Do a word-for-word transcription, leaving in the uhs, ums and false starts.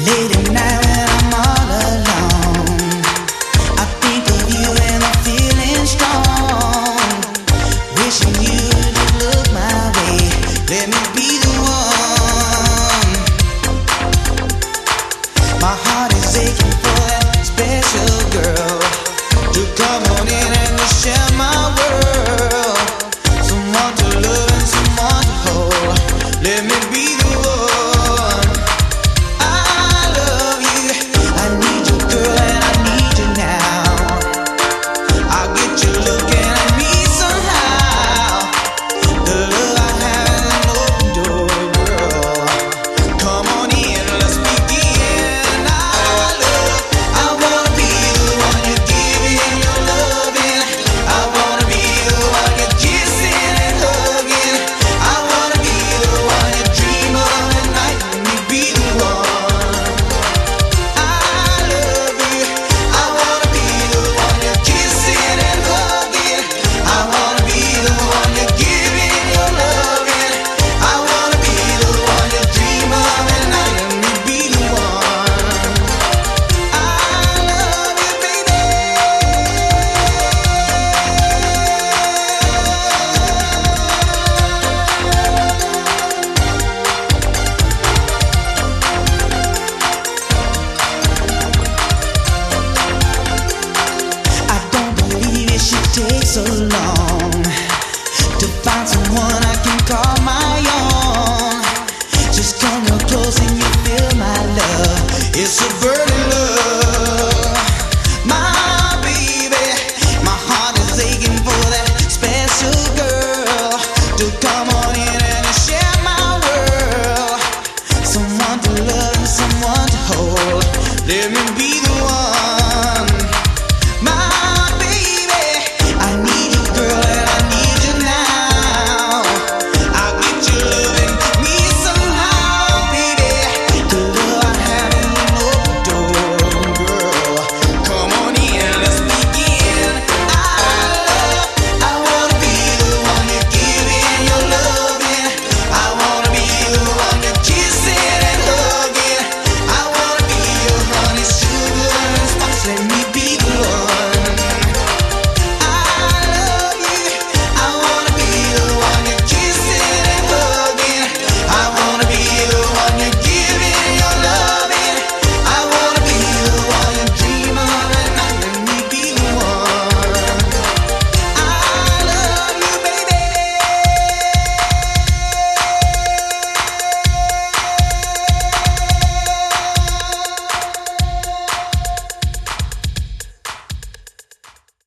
Late at night when I'm all alone, I think of you and I'm feeling strong. Wishing you to look my way, let me be the one. My heart is aching for that special girl to come on in and to share my world. Someone to love and someone to hold, let me be the one. I love you, I need you girl and I need you now. I'll get you looking at me somehow. The love I have is an open door, girl. Come on in, let's begin. I love, I wanna be the one you're giving your loving. I wanna be the one you're kissing and hugging. I wanna be the one you dream of at night. Let me be the one. I love you, I wanna be the one you're kissing and hugging. I wanna be the one you're giving your loving. I wanna be the one you dream of at night. Let me be the one. I love you, baby. I don't believe it should take so long to find someone I can call my own. Just come real close and you feel my love. It's a burning love, my baby. My heart is aching for that special girl to come on in and to share my world. Someone to love and someone to hold. Let me be the one.